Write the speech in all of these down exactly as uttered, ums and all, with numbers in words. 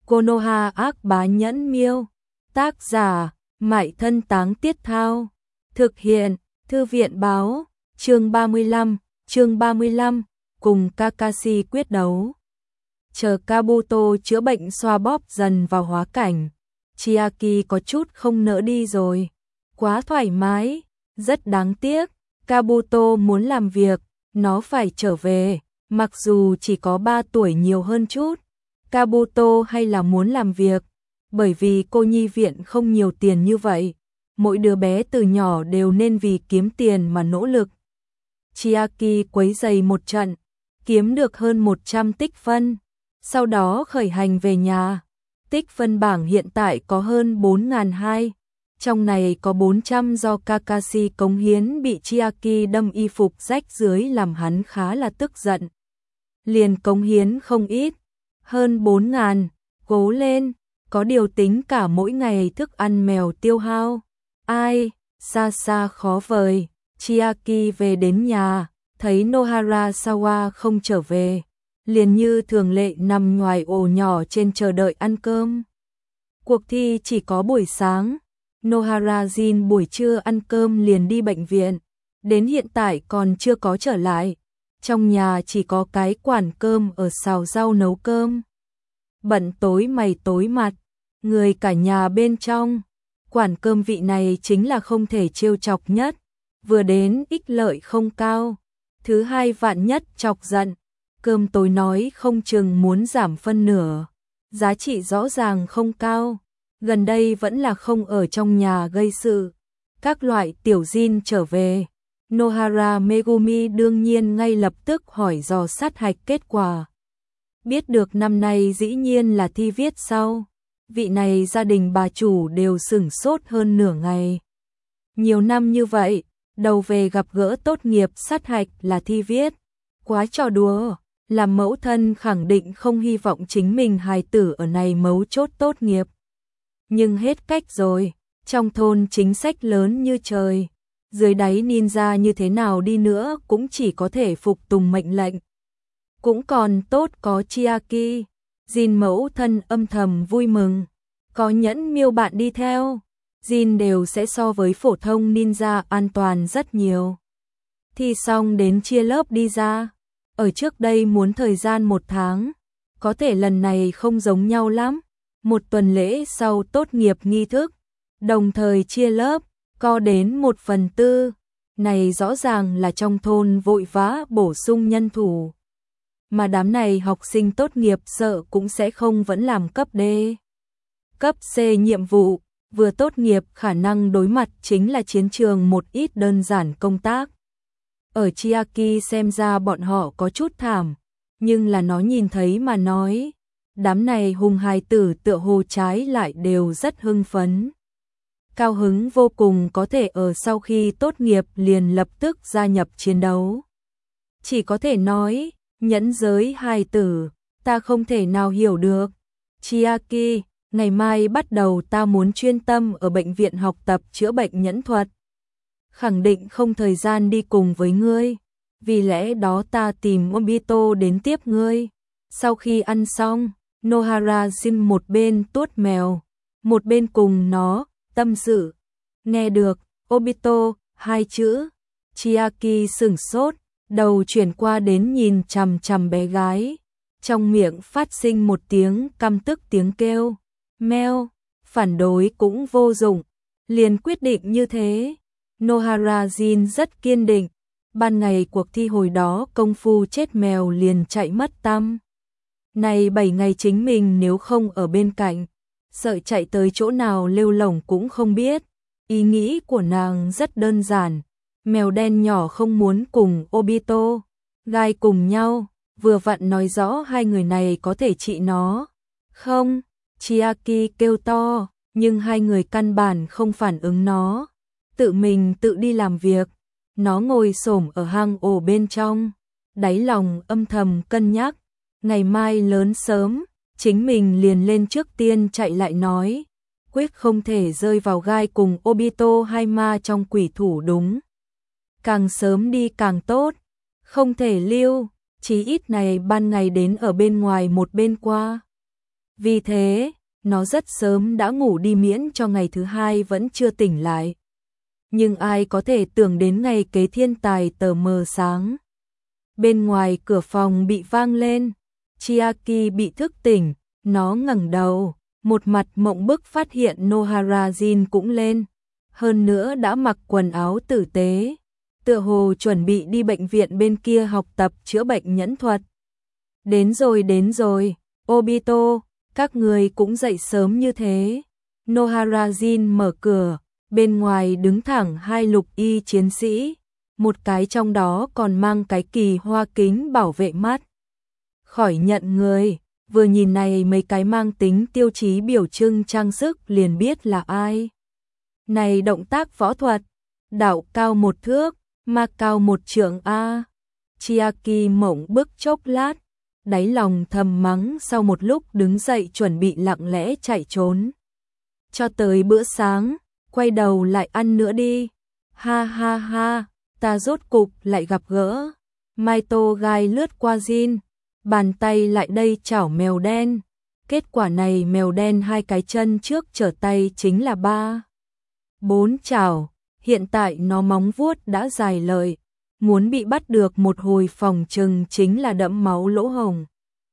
Konoha ác bá nhẫn miêu. Tác giả, Mại Thân Táng Tiết Thao. Thực hiện, Thư viện báo. Chương ba mươi lăm, chương ba mươi lăm, cùng Kakashi quyết đấu. Chờ Kabuto chữa bệnh xoa bóp dần vào hóa cảnh, Chiaki có chút không nỡ đi rồi. Quá thoải mái, rất đáng tiếc. Kabuto muốn làm việc, nó phải trở về, mặc dù chỉ có ba tuổi nhiều hơn chút. Kabuto hay là muốn làm việc, bởi vì cô nhi viện không nhiều tiền như vậy. Mỗi đứa bé từ nhỏ đều nên vì kiếm tiền mà nỗ lực. Chiaki quấy giày một trận, kiếm được hơn một trăm tích phân, sau đó khởi hành về nhà. Tích phân bảng hiện tại có hơn bốn nghìn hai trăm, trong này có bốn trăm do Kakashi cống hiến bị Chiaki đâm y phục rách dưới làm hắn khá là tức giận. Liền cống hiến không ít, hơn bốn nghìn, cố lên, có điều tính cả mỗi ngày thức ăn mèo tiêu hao. Ai, xa xa khó vời. Chiaki về đến nhà, thấy Nohara Sawa không trở về, liền như thường lệ nằm ngoài ổ nhỏ trên chờ đợi ăn cơm. Cuộc thi chỉ có buổi sáng, Nohara Jin buổi trưa ăn cơm liền đi bệnh viện, đến hiện tại còn chưa có trở lại. Trong nhà chỉ có cái quản cơm ở xào rau nấu cơm. Bận tối mày tối mặt, người cả nhà bên trong. Quản cơm vị này chính là không thể trêu chọc nhất, vừa đến ích lợi không cao, thứ hai vạn nhất chọc giận, cơm tối nói không chừng muốn giảm phân nửa, giá trị rõ ràng không cao, gần đây vẫn là không ở trong nhà gây sự. Các loại tiểu Jin trở về, Nohara Megumi đương nhiên ngay lập tức hỏi dò sát hạch kết quả. Biết được năm nay dĩ nhiên là thi viết sau. Vị này gia đình bà chủ đều sửng sốt hơn nửa ngày. Nhiều năm như vậy, đầu về gặp gỡ tốt nghiệp sát hạch là thi viết. Quá trò đùa, làm mẫu thân khẳng định không hy vọng chính mình hài tử ở này mấu chốt tốt nghiệp. Nhưng hết cách rồi, trong thôn chính sách lớn như trời, dưới đáy ninja như thế nào đi nữa cũng chỉ có thể phục tùng mệnh lệnh. Cũng còn tốt có Chiaki. Jin mẫu thân âm thầm vui mừng, có nhẫn miêu bạn đi theo, Jin đều sẽ so với phổ thông ninja an toàn rất nhiều. Thi xong đến chia lớp đi ra, ở trước đây muốn thời gian một tháng, có thể lần này không giống nhau lắm, một tuần lễ sau tốt nghiệp nghi thức, đồng thời chia lớp, co đến một phần tư, này rõ ràng là trong thôn vội vã bổ sung nhân thủ. Mà đám này học sinh tốt nghiệp sợ cũng sẽ không vẫn làm cấp D. Cấp C nhiệm vụ, vừa tốt nghiệp khả năng đối mặt chính là chiến trường một ít đơn giản công tác. Ở Chiaki xem ra bọn họ có chút thảm, nhưng là nó nhìn thấy mà nói. Đám này hùng hài tử tựa hồ trái lại đều rất hưng phấn. Cao hứng vô cùng có thể ở sau khi tốt nghiệp liền lập tức gia nhập chiến đấu. Chỉ có thể nói, nhẫn giới hài tử, ta không thể nào hiểu được. Chiaki, ngày mai bắt đầu ta muốn chuyên tâm ở bệnh viện học tập chữa bệnh nhẫn thuật. Khẳng định không thời gian đi cùng với ngươi, vì lẽ đó ta tìm Obito đến tiếp ngươi. Sau khi ăn xong, Nohara Jin một bên tuốt mèo, một bên cùng nó tâm sự. Nghe được Obito hai chữ, Chiaki sửng sốt, đầu chuyển qua đến nhìn chằm chằm bé gái, trong miệng phát sinh một tiếng căm tức tiếng kêu. Meo, phản đối cũng vô dụng, liền quyết định như thế. Nohara Jin rất kiên định, ban ngày cuộc thi hồi đó công phu chết mèo liền chạy mất tăm. Này bảy ngày chính mình nếu không ở bên cạnh, sợ chạy tới chỗ nào lêu lổng cũng không biết. Ý nghĩ của nàng rất đơn giản, mèo đen nhỏ không muốn cùng Obito, gai cùng nhau, vừa vặn nói rõ hai người này có thể trị nó. Không, Chiaki kêu to, nhưng hai người căn bản không phản ứng nó, tự mình tự đi làm việc. Nó ngồi xổm ở hang ổ bên trong, đáy lòng âm thầm cân nhắc, ngày mai lớn sớm, chính mình liền lên trước tiên chạy lại nói, quyết không thể rơi vào gai cùng Obito hai ma trong quỷ thủ đúng. Càng sớm đi càng tốt, không thể lưu, chí ít này ban ngày đến ở bên ngoài một bên qua. Vì thế, nó rất sớm đã ngủ đi miễn cho ngày thứ hai vẫn chưa tỉnh lại. Nhưng ai có thể tưởng đến ngày kế thiên tài tờ mờ sáng. Bên ngoài cửa phòng bị vang lên, Chiaki bị thức tỉnh, nó ngẩng đầu, một mặt mộng bức phát hiện Noharajin cũng lên, hơn nữa đã mặc quần áo tử tế, tựa hồ chuẩn bị đi bệnh viện bên kia học tập chữa bệnh nhẫn thuật. Đến rồi đến rồi, Obito, các người cũng dậy sớm như thế. Noharajin mở cửa, bên ngoài đứng thẳng hai lục y chiến sĩ, một cái trong đó còn mang cái kỳ hoa kính bảo vệ mắt. Khỏi nhận người, vừa nhìn này mấy cái mang tính tiêu chí biểu trưng trang sức liền biết là ai. Này động tác võ thuật, đạo cao một thước, ma cao một trượng a. Chiaki mộng bức chốc lát, đáy lòng thầm mắng, sau một lúc đứng dậy chuẩn bị lặng lẽ chạy trốn. Cho tới bữa sáng, quay đầu lại ăn nữa đi. Ha ha ha, ta rốt cục lại gặp gỡ. Maito gai lướt qua Jin, bàn tay lại đây chảo mèo đen. Kết quả này mèo đen hai cái chân trước trở tay chính là ba. Bốn chảo, hiện tại nó móng vuốt đã dài lợi, muốn bị bắt được một hồi phòng trừng chính là đẫm máu lỗ hồng.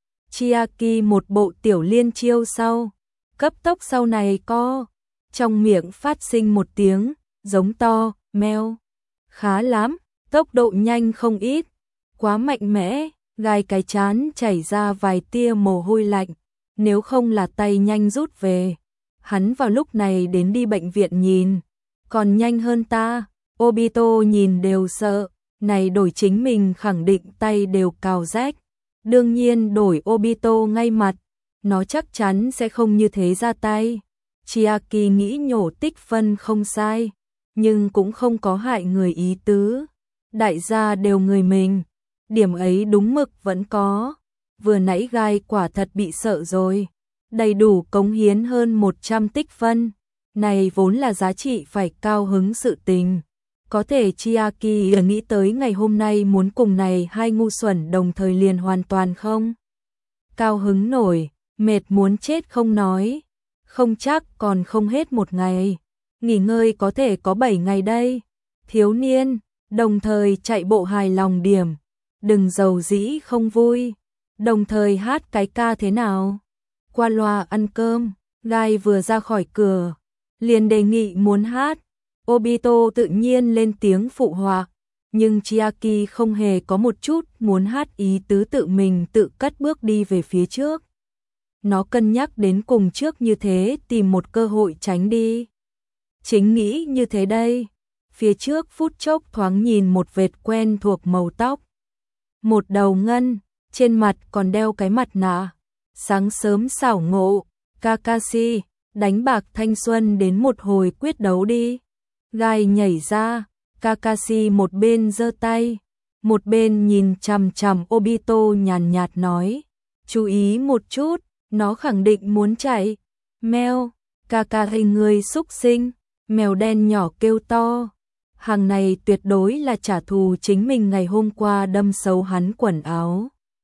Chiaki một bộ tiểu liên chiêu sau, cấp tốc sau này co, trong miệng phát sinh một tiếng, giống to, meo. Khá lắm, tốc độ nhanh không ít, quá mạnh mẽ, gai cái chán chảy ra vài tia mồ hôi lạnh, nếu không là tay nhanh rút về. Hắn vào lúc này đến đi bệnh viện nhìn, còn nhanh hơn ta, Obito nhìn đều sợ, này đổi chính mình khẳng định tay đều cào rách. Đương nhiên đổi Obito ngay mặt, nó chắc chắn sẽ không như thế ra tay. Chiaki nghĩ nhổ tích phân không sai, nhưng cũng không có hại người ý tứ. Đại gia đều người mình, điểm ấy đúng mực vẫn có. Vừa nãy gai quả thật bị sợ rồi, đầy đủ cống hiến hơn một trăm tích phân. Này vốn là giá trị phải cao hứng sự tình. Có thể Chiaki nghĩ tới ngày hôm nay muốn cùng này hai ngu xuẩn đồng thời liền hoàn toàn không cao hứng nổi, mệt muốn chết không nói, không chắc còn không hết một ngày, nghỉ ngơi có thể có bảy ngày đây. Thiếu niên, đồng thời chạy bộ hài lòng điểm, đừng giàu dĩ không vui, đồng thời hát cái ca thế nào. Qua loa ăn cơm, gai vừa ra khỏi cửa, liền đề nghị muốn hát. Obito tự nhiên lên tiếng phụ họa, nhưng Chiaki không hề có một chút muốn hát ý tứ, tự mình tự cất bước đi về phía trước. Nó cân nhắc đến cùng trước như thế tìm một cơ hội tránh đi. Chính nghĩ như thế đây, phía trước phút chốc thoáng nhìn một vệt quen thuộc màu tóc. Một đầu ngân, trên mặt còn đeo cái mặt nạ. Sáng sớm xảo ngộ, Kakashi, đánh bạc thanh xuân đến một hồi quyết đấu đi. Gai nhảy ra, Kakashi một bên giơ tay, một bên nhìn chằm chằm Obito nhàn nhạt nói, chú ý một chút, nó khẳng định muốn chạy. Mèo, Kakashi người xúc sinh, mèo đen nhỏ kêu to. Hàng này tuyệt đối là trả thù chính mình ngày hôm qua đâm xấu hắn quần áo.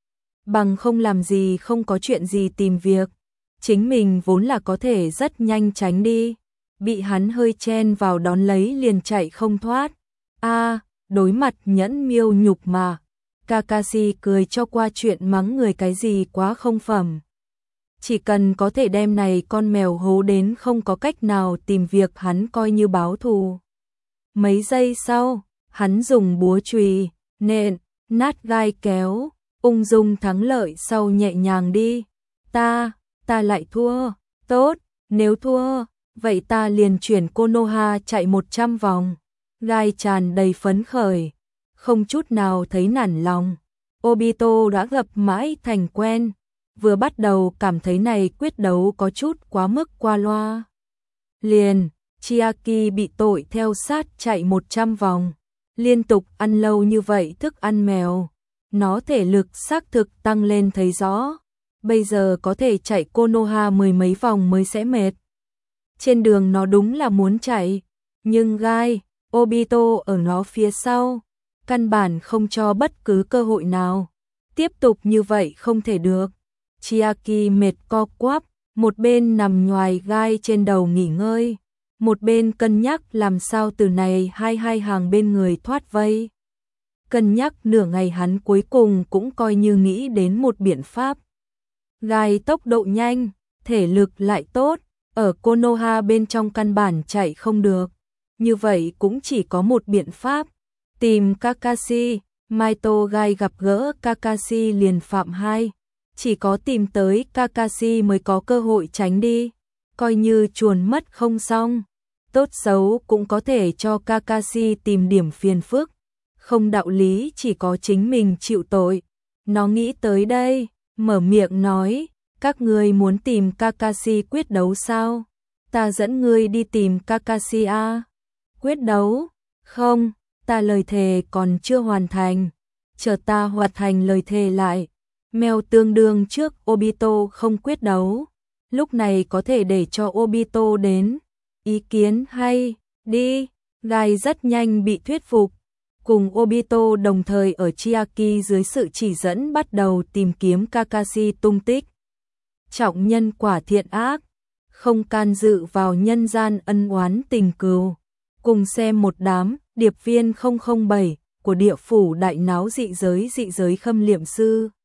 Bằng không làm gì không có chuyện gì tìm việc, chính mình vốn là có thể rất nhanh tránh đi. Bị hắn hơi chen vào đón lấy liền chạy không thoát. A, à, đối mặt nhẫn miêu nhục mà. Kakashi cười cho qua chuyện mắng người cái gì quá không phẩm. Chỉ cần có thể đem này con mèo hố đến không có cách nào tìm việc, hắn coi như báo thù. Mấy giây sau, hắn dùng búa chùy nện nát gai kéo, ung dung thắng lợi sau nhẹ nhàng đi. Ta, ta lại thua. Tốt, nếu thua, vậy ta liền chuyển Konoha chạy một trăm vòng. Gai tràn đầy phấn khởi, không chút nào thấy nản lòng. Obito đã gặp mãi thành quen, vừa bắt đầu cảm thấy này quyết đấu có chút quá mức qua loa. Liền, Chiaki bị tội theo sát chạy một trăm vòng, liên tục ăn lâu như vậy thức ăn mèo, nó thể lực xác thực tăng lên thấy rõ. Bây giờ có thể chạy Konoha mười mấy vòng mới sẽ mệt. Trên đường nó đúng là muốn chạy, nhưng gai, Obito ở nó phía sau, căn bản không cho bất cứ cơ hội nào. Tiếp tục như vậy không thể được. Chiaki mệt co quắp, một bên nằm nhoài gai trên đầu nghỉ ngơi, một bên cân nhắc làm sao từ này hai hai hàng bên người thoát vây. Cân nhắc nửa ngày hắn cuối cùng cũng coi như nghĩ đến một biện pháp. Gai tốc độ nhanh, thể lực lại tốt, ở Konoha bên trong căn bản chạy không được. Như vậy cũng chỉ có một biện pháp, tìm Kakashi. Maito Gai gặp gỡ Kakashi liền phạm hai, chỉ có tìm tới Kakashi mới có cơ hội tránh đi, coi như chuồn mất không xong, tốt xấu cũng có thể cho Kakashi tìm điểm phiền phức, không đạo lý chỉ có chính mình chịu tội. Nó nghĩ tới đây, mở miệng nói, các ngươi muốn tìm Kakashi quyết đấu sao? Ta dẫn ngươi đi tìm Kakashi a. Quyết đấu? Không, ta lời thề còn chưa hoàn thành, chờ ta hoàn thành lời thề lại. Mèo tương đương trước Obito không quyết đấu, lúc này có thể để cho Obito đến. Ý kiến hay, đi. Gai rất nhanh bị thuyết phục, cùng Obito đồng thời ở Chiaki dưới sự chỉ dẫn bắt đầu tìm kiếm Kakashi tung tích. Trọng nhân quả thiện ác, không can dự vào nhân gian ân oán tình cừu. Cùng xem một đám điệp viên không không bảy của địa phủ đại náo dị giới dị giới khâm liệm sư.